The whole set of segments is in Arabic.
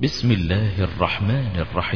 بسم الله الرحمن الرحيم.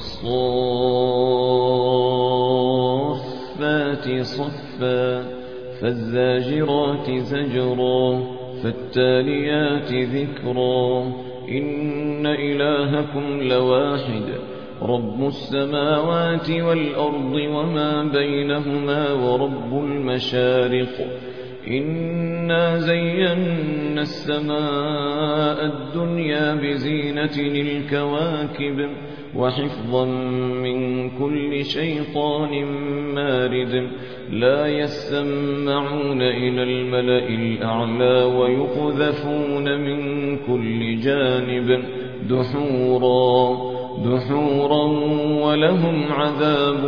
والصافات صفا فالزاجرات زجرا فالتاليات ذكرا إن إلهكم لواحد رب السماوات والأرض وما بينهما ورب المشارق إنا زينا السماء الدنيا بزينة الكواكب وحفظا من كل شيطان مارد لا يسمعون إلى الملأ الأعلى ويقذفون من كل جانب دحورا ولهم عذاب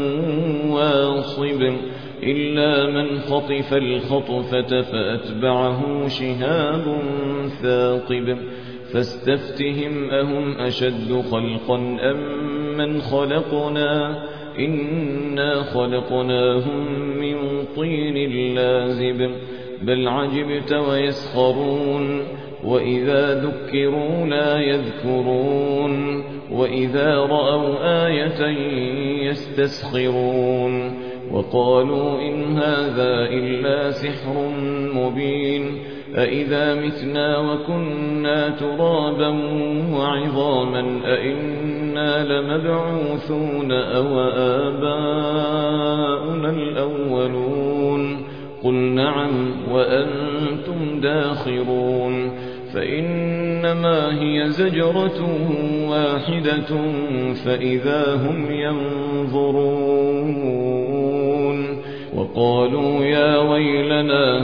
واصب إلا من خطف الخطفة فأتبعه شهاب ثاقب فاستفتهم أهم أشد خلقا أم من خلقنا إنا خلقناهم من طين لازب بل عجبت ويسخرون وإذا ذكروا لا يذكرون وإذا رأوا آية يستسخرون وقالوا إن هذا إلا سحر مبين أإذا متنا وكنا ترابا وعظاما أإنا لمبعوثون أو آباؤنا الأولون قل نعم وأنتم داخرون فإنما هي زجرة واحدة فإذا هم ينظرون وقالوا يا ويلنا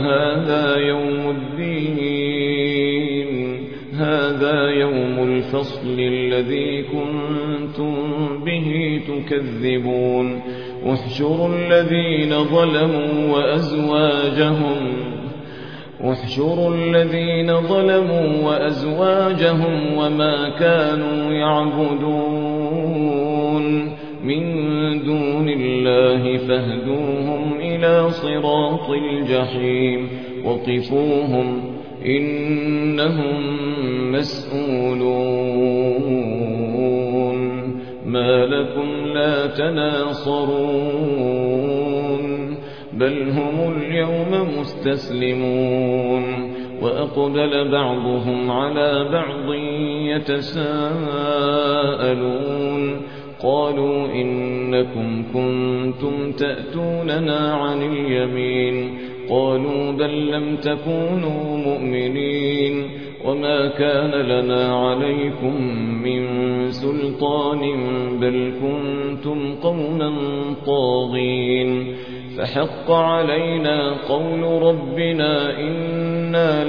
هذا يوم الفصل الذي كنتم به تكذبون احشروا الذين ظلموا وأزواجهم وما كانوا يعبدون من دون الله فاهدوهم إلى صراط الجحيم وقفوهم إنهم مسؤولون ما لكم لا تناصرون بل هم اليوم مستسلمون وأقبل بعضهم على بعض يتساءلون قالوا إنكم كنتم تأتوننا عن اليمين قالوا بل لم تكونوا مؤمنين وما كان لنا عليكم من سلطان بل كنتم قوما طاغين فحق علينا قول ربنا إنا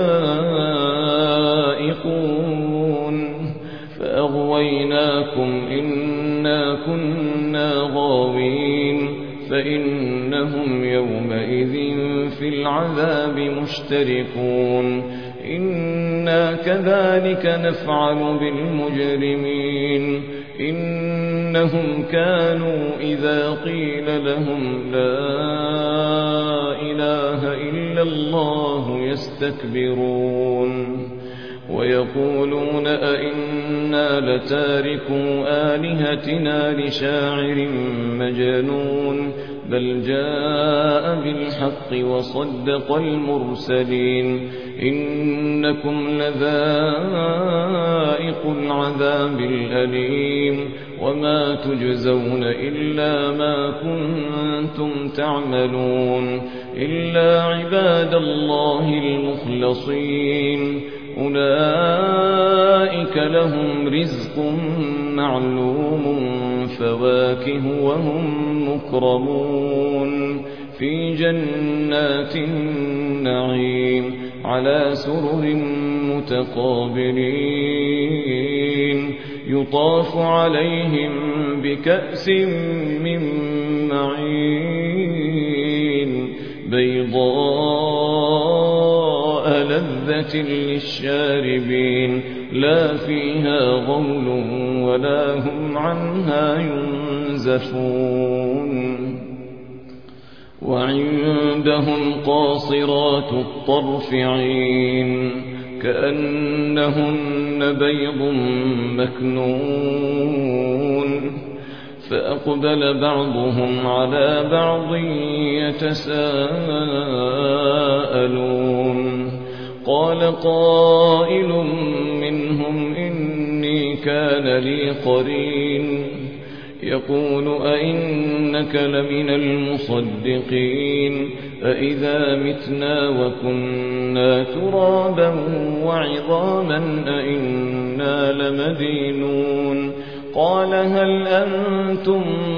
لذائقون فأغويناكم إنا كنا غاوين فإنهم يومئذ في العذاب مشتركون إنا كذلك نفعل بالمجرمين إنهم كانوا إذا قيل لهم لا إله إلا الله يستكبرون ويقولون أئنا لتاركو آلهتنا لشاعر مجنون بل جاء بالحق وصدق المرسلين إنكم لذائق العذاب الأليم وما تجزون إلا ما كنتم تعملون إلا عباد الله المخلصين أولئك لهم رزق معلوم فواكه وهم مكرمون في جنات النعيم على سرر متقابلين يطاف عليهم بكأس من معين بيضاء لذة للشاربين لا فيها غول ولا هم عنها ينزفون وعندهم قاصرات الطرف عين كأنهن بيض مكنون فأقبل بعضهم على بعض يتساءلون قال قائل منهم إني كان لي قرين يقول أئنك لمن المصدقين أئذا متنا وكنا ترابا وعظاما أئنا لمدينون قال هل أنتم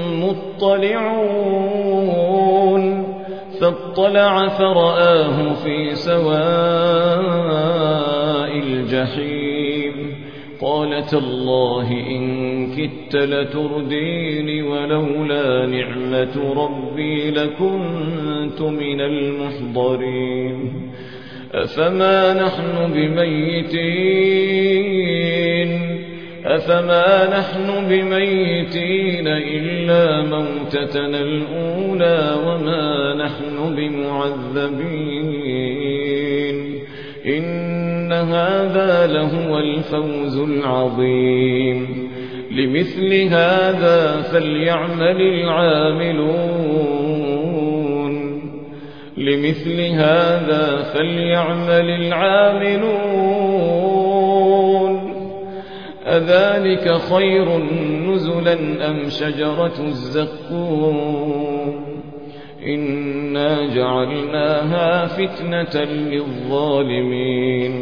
مطلعون فاطلع فرآه في سواء الجحيم قال تالله إن كدت لتردين ولولا نعمة ربي لكنت من المحضرين أفما نحن بميتين إلا موتتنا الأولى وما نحن بمعذبين إن هذا لهو الفوز العظيم لمثل هذا فليعمل العاملون أذلك خير نزلا أم شجرة الزقوم إنا جعلناها فتنة للظالمين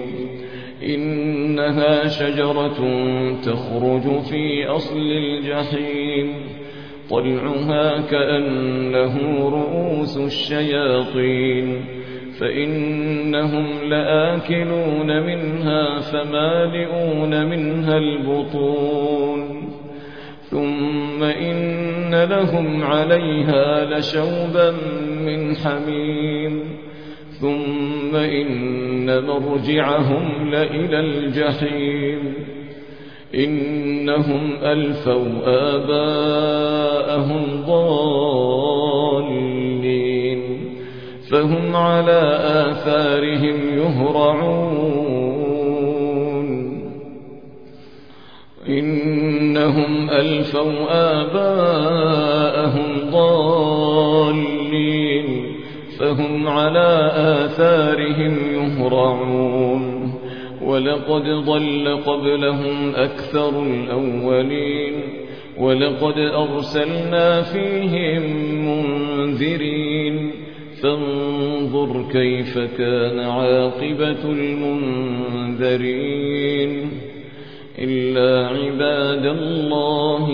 إنها شجرة تخرج في أصل الجحيم طلعها كأنه رؤوس الشياطين فإنهم لآكلون منها فمالئون منها البطون ثم إن لهم عليها لشوبا من حميم ثم إن مرجعهم لإلى الجحيم إنهم ألفوا آباءهم ضالين فهم على آثارهم يهرعون إنهم ألفوا آباءهم ضالين فهم على آثارهم يهرعون ولقد ضل قبلهم أكثر الأولين ولقد أرسلنا فيهم منذرين فانظر كيف كان عاقبة المنذرين إلا عباد الله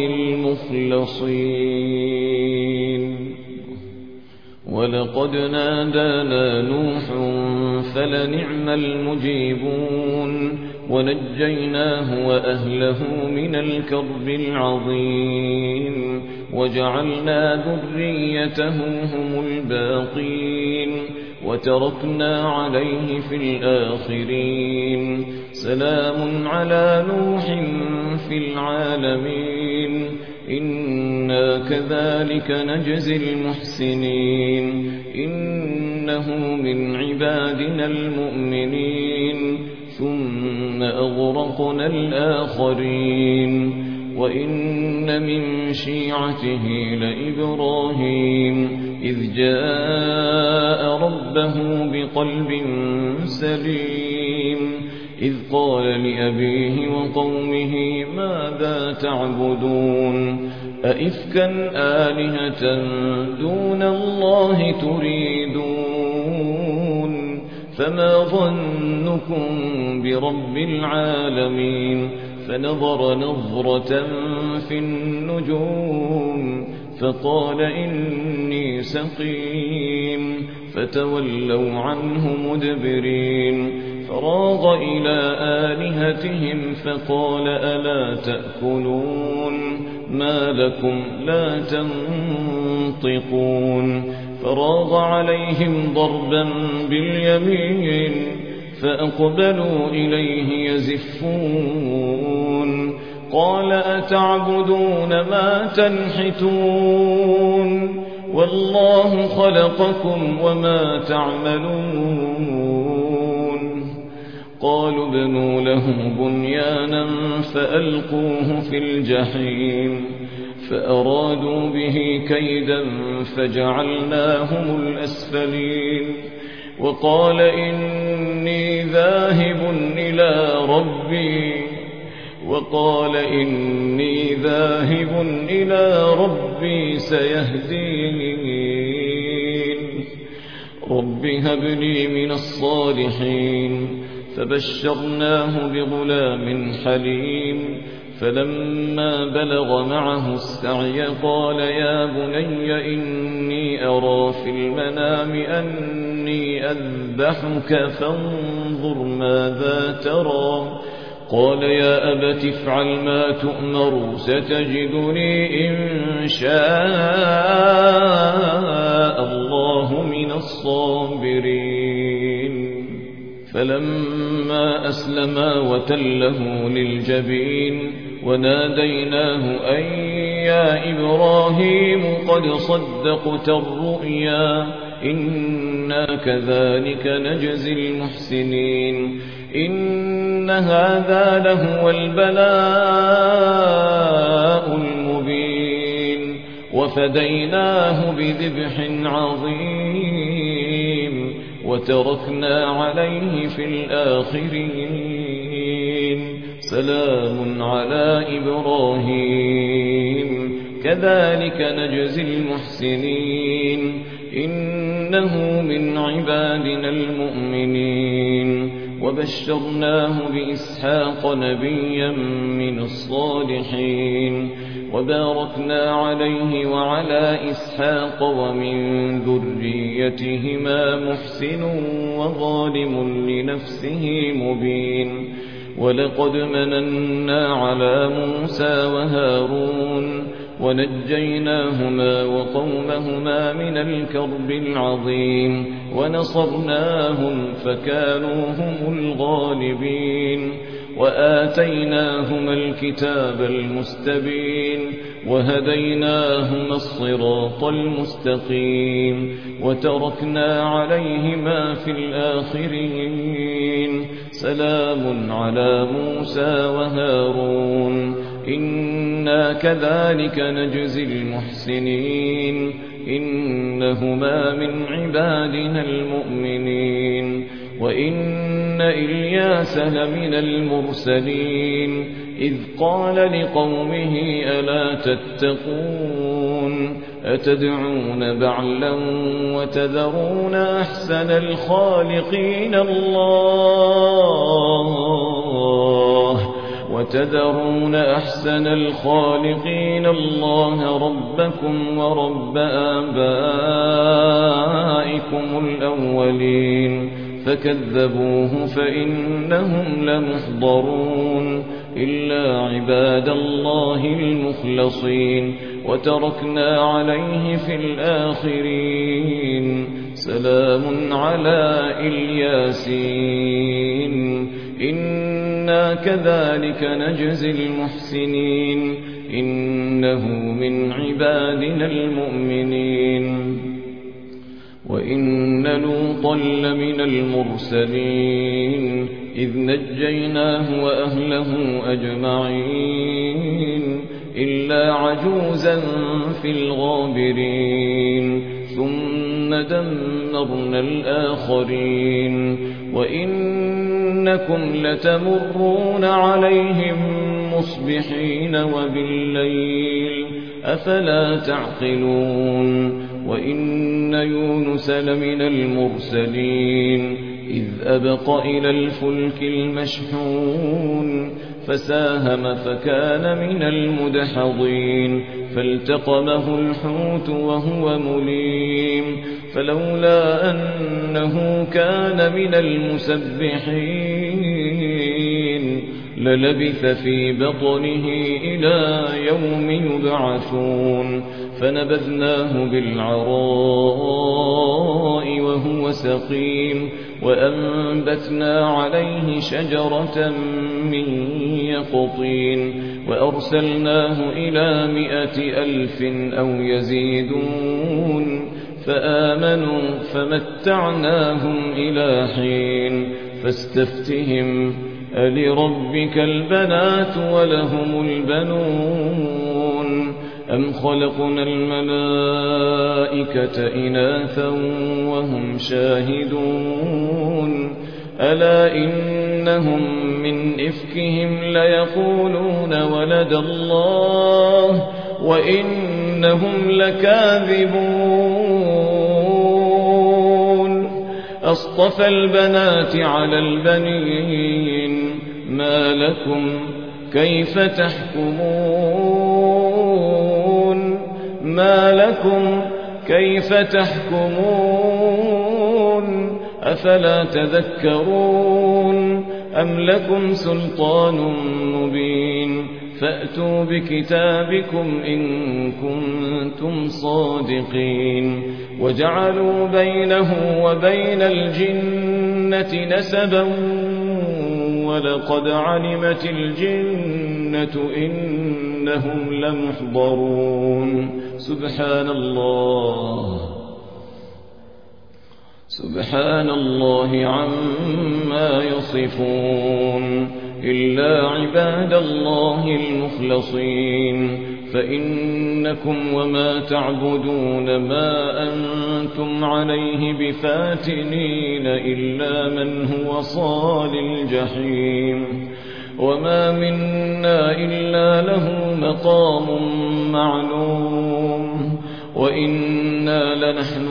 المخلصين ولقد نادانا نوح فلنعم المجيبون ونجيناه وأهله من الكرب العظيم وجعلنا ذريته هم الباقين وتركنا عليه في الآخرين سلام على نوح في العالمين إنا كذلك نجزي المحسنين إنه من عبادنا المؤمنين ثم أغرقنا الآخرين وإن من شيعته لإبراهيم إذ جاء ربه بقلب سليم إذ قال لأبيه وقومه ماذا تعبدون أئفكا آلهة دون الله تريدون فما ظنكم برب العالمين فنظر نظرة في النجوم فقال إني سقيم فتولوا عنه مدبرين فراغ إلى آلهتهم فقال ألا تأكلون ما لكم لا تنطقون فراغ عليهم ضربا باليمين فأقبلوا إليه يزفون قال أتعبدون ما تنحتون والله خلقكم وما تعملون قالوا ابنوا له بنيانا فألقوه في الجحيم فأرادوا به كيدا فجعلناهم الأسفلين وقال إني ذاهب إلى ربي سيهدين رب هب لي من الصالحين فبشرناه بغلام حليم فلما بلغ معه السعي قال يا بني إني أرى في المنام أني أذبحك فانظر ماذا ترى قال يا أبت افعل ما تؤمر ستجدني إن شاء الله من الصابرين فلما أسلما وتله للجبين وناديناه أن يا إبراهيم قد صدقت الرؤيا إنا كذلك نجزي المحسنين إن هذا لهو البلاء المبين وفديناه بذبح عظيم وتركنا عليه في الآخرين سلام على إبراهيم كذلك نجزي المحسنين إنه من عبادنا المؤمنين وبشرناه بإسحاق نبيا من الصالحين وباركنا عليه وعلى إسحاق ومن ذريتهما محسن وظالم لنفسه مبين ولقد مننا على موسى وهارون ونجيناهما وقومهما من الكرب العظيم ونصرناهم فكانوا هم الغالبين وآتيناهما الكتاب المستبين وهديناهما الصراط المستقيم وتركنا عليهما في الآخرين سلام على موسى وهارون إنا كذلك نجزي المحسنين إنهما من عبادنا المؤمنين وإن إلياس لمن المرسلين إذ قال لقومه ألا تتقون أتدعون بعلا وتذرون أحسن الخالقين الله ربكم ورب آبائكم الأولين فكذبوه فإنهم لمحضرون إلا عباد الله المخلصين وتركنا عليه في الآخرين سلام على الياسين إنا كذلك نجزي المحسنين إنه من عبادنا المؤمنين وإن لوطا لمن المرسلين إذ نجيناه وأهله أجمعين إلا عجوزا في الغابرين ثم دمرنا الآخرين وإنكم لتمرون عليهم مصبحين وبالليل أفلا تعقلون وإن يونس لمن المرسلين إذ أبق إلى الفلك المشحون فساهم فكان من المدحضين فالتقمه الحوت وهو مليم فلولا أنه كان من المسبحين للبث في بطنه إلى يوم يبعثون فنبذناه بالعراء وهو سقيم وأنبتنا عليه شجرة من يقطين وأرسلناه إلى 100,000 أو يزيدون فآمنوا فمتعناهم إلى حين فاستفتهم ألربك البنات ولهم البنون أم خلقنا الملائكة إناثا وهم شاهدون ألا إنهم من إفكهم ليقولون ولد الله وإنهم لكاذبون أصطفى البنات على البنين ما لكم كيف تحكمون أفلا تذكرون أم لكم سلطان مبين فأتوا بكتابكم إن كنتم صادقين وجعلوا بينه وبين الجنة نسبا ولقد علمت الجنة إنهم لمحضرون سبحان الله عما يصفون إلا عباد الله المخلصين فإنكم وما تعبدون ما أنتم عليه بفاتنين إلا من هو صال الجحيم وما منا إلا له مقام معلوم وإنا لنحن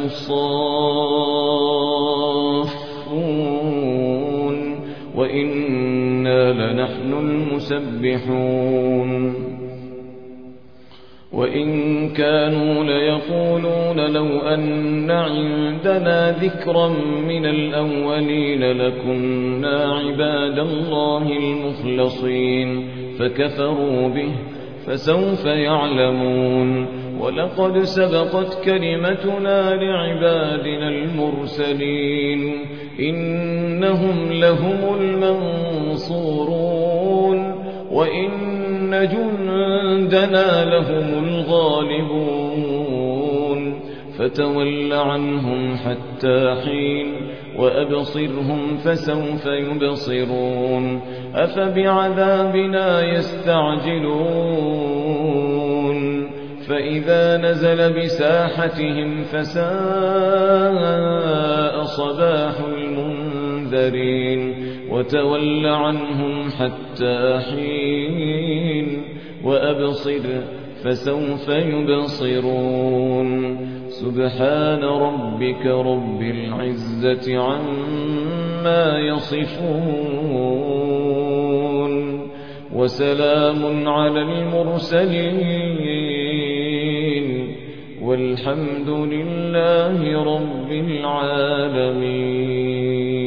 الصافون وإنا لنحن المسبحون وإن كانوا ليقولون لو أن عندنا ذكرا من الأولين لكنا عباد الله المخلصين فكفروا به فسوف يعلمون ولقد سبقت كلمتنا لعبادنا المرسلين إنهم لهم المنصورون وإن جندنا لهم الغالبون فتول عنهم حتى حين وأبصرهم فسوف يبصرون أفبعذابنا يستعجلون فإذا نزل بساحتهم فساء صباح المنذرين وتول عنهم حتى حين وأبصر فسوف يبصرون سبحان ربك رب العزة عما يصفون وسلام على المرسلين والحمد لله رب العالمين.